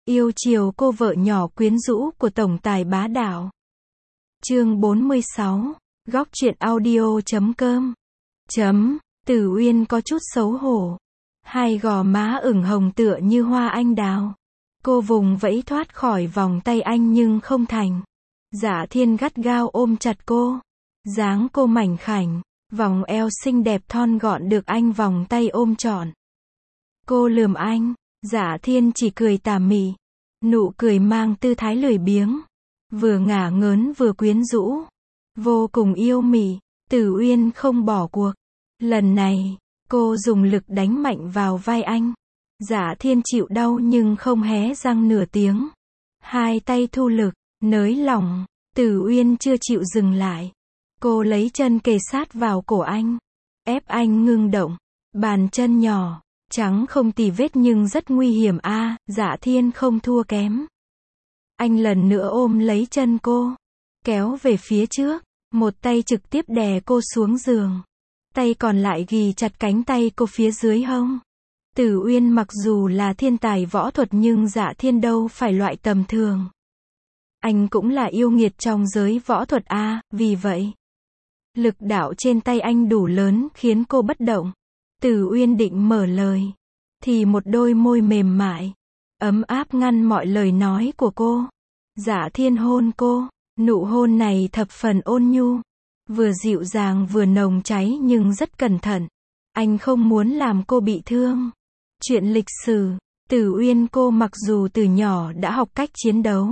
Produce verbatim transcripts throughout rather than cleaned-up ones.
Yêu chiều cô vợ nhỏ quyến rũ của tổng tài bá đạo. Chương bốn mươi sáu, góc truyện audio chấm com. Chấm, Tử Uyên có chút xấu hổ. Hai gò má ửng hồng tựa như hoa anh đào. Cô vùng vẫy thoát khỏi vòng tay anh nhưng không thành. Dạ Thiên gắt gao ôm chặt cô. Dáng cô mảnh khảnh, vòng eo xinh đẹp thon gọn được anh vòng tay ôm trọn. Cô lườm anh, Dạ Thiên chỉ cười tà mị. Nụ cười mang tư thái lười biếng. Vừa ngả ngớn vừa quyến rũ. Vô cùng yêu mị. Tử Uyên không bỏ cuộc. Lần này, cô dùng lực đánh mạnh vào vai anh. Dạ Thiên chịu đau nhưng không hé răng nửa tiếng. Hai tay thu lực, nới lỏng. Tử Uyên chưa chịu dừng lại. Cô lấy chân kề sát vào cổ anh. Ép anh ngưng động. Bàn chân nhỏ, trắng không tì vết nhưng rất nguy hiểm a. À, Dạ Thiên không thua kém. Anh lần nữa ôm lấy chân cô. Kéo về phía trước. Một tay trực tiếp đè cô xuống giường. Tay còn lại ghì chặt cánh tay cô phía dưới hông. Tử Uyên mặc dù là thiên tài võ thuật nhưng Dạ Thiên đâu phải loại tầm thường. Anh cũng là yêu nghiệt trong giới võ thuật a, à, vì vậy lực đạo trên tay anh đủ lớn khiến cô bất động. Tử Uyên định mở lời, thì một đôi môi mềm mại, ấm áp ngăn mọi lời nói của cô. Dạ Thiên hôn cô, nụ hôn này thập phần ôn nhu, vừa dịu dàng vừa nồng cháy nhưng rất cẩn thận. Anh không muốn làm cô bị thương. Chuyện lịch sử, Tử Uyên cô mặc dù từ nhỏ đã học cách chiến đấu.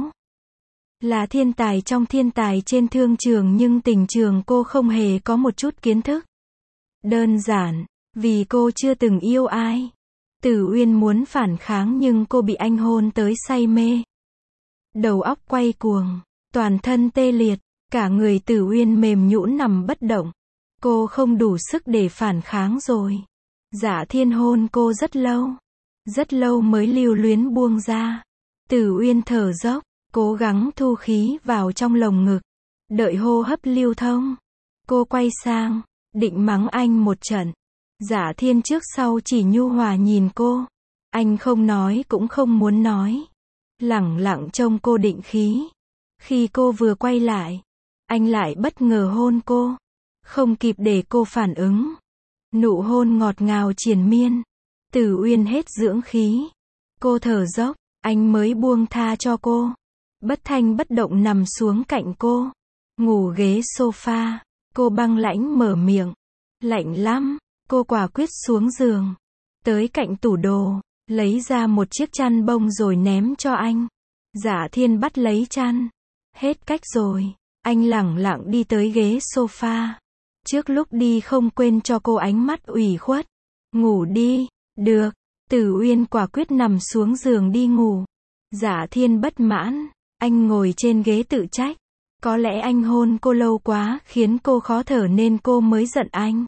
Là thiên tài trong thiên tài trên thương trường nhưng tình trường cô không hề có một chút kiến thức. Đơn giản, vì cô chưa từng yêu ai. Tử Uyên muốn phản kháng nhưng cô bị anh hôn tới say mê. Đầu óc quay cuồng, toàn thân tê liệt, cả người Tử Uyên mềm nhũn nằm bất động. Cô không đủ sức để phản kháng rồi. Dạ Thiên hôn cô rất lâu. Rất lâu mới lưu luyến buông ra. Tử Uyên thở dốc, cố gắng thu khí vào trong lồng ngực. Đợi hô hấp lưu thông. Cô quay sang, định mắng anh một trận. Dạ Thiên trước sau chỉ nhu hòa nhìn cô. Anh không nói cũng không muốn nói. Lẳng lặng trông cô định khí. Khi cô vừa quay lại, anh lại bất ngờ hôn cô. Không kịp để cô phản ứng. Nụ hôn ngọt ngào triền miên. Tử Uyên hết dưỡng khí. Cô thở dốc, anh mới buông tha cho cô. Bất thanh bất động nằm xuống cạnh cô. Ngủ ghế sofa. Cô băng lãnh mở miệng. Lạnh lắm. Cô quả quyết xuống giường. Tới cạnh tủ đồ. Lấy ra một chiếc chăn bông rồi ném cho anh. Dạ Thiên bắt lấy chăn. Hết cách rồi. Anh lẳng lặng đi tới ghế sofa. Trước lúc đi không quên cho cô ánh mắt ủy khuất. Ngủ đi. Được. Tử Uyên quả quyết nằm xuống giường đi ngủ. Dạ Thiên bất mãn. Anh ngồi trên ghế tự trách. Có lẽ anh hôn cô lâu quá khiến cô khó thở nên cô mới giận anh.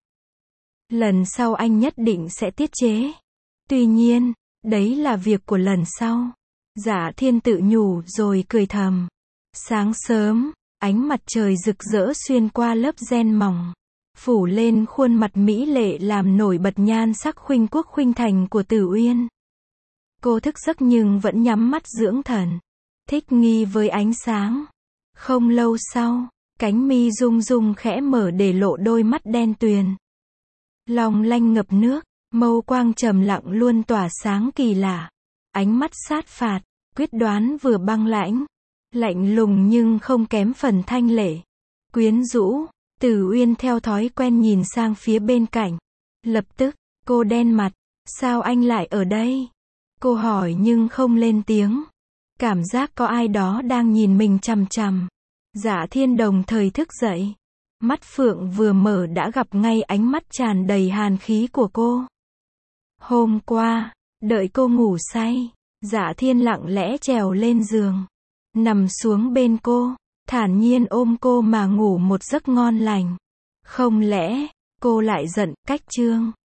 Lần sau anh nhất định sẽ tiết chế. Tuy nhiên, đấy là việc của lần sau. Dạ Thiên tự nhủ rồi cười thầm. Sáng sớm, ánh mặt trời rực rỡ xuyên qua lớp ren mỏng. Phủ lên khuôn mặt mỹ lệ làm nổi bật nhan sắc khuynh quốc khuynh thành của Tử Uyên. Cô thức giấc nhưng vẫn nhắm mắt dưỡng thần. Thích nghi với ánh sáng. Không lâu sau, cánh mi rung rung khẽ mở để lộ đôi mắt đen tuyền. Long lanh ngập nước, mâu quang trầm lặng luôn tỏa sáng kỳ lạ. Ánh mắt sát phạt, quyết đoán vừa băng lãnh. Lạnh lùng nhưng không kém phần thanh lệ. Quyến rũ, Tử Uyên theo thói quen nhìn sang phía bên cạnh. Lập tức, cô đen mặt. Sao anh lại ở đây? Cô hỏi nhưng không lên tiếng. Cảm giác có ai đó đang nhìn mình chằm chằm. Dạ Thiên đồng thời thức dậy. Mắt phượng vừa mở đã gặp ngay ánh mắt tràn đầy hàn khí của cô. Hôm qua, đợi cô ngủ say, Dạ Thiên lặng lẽ trèo lên giường. Nằm xuống bên cô, thản nhiên ôm cô mà ngủ một giấc ngon lành. Không lẽ, cô lại giận, cách chương.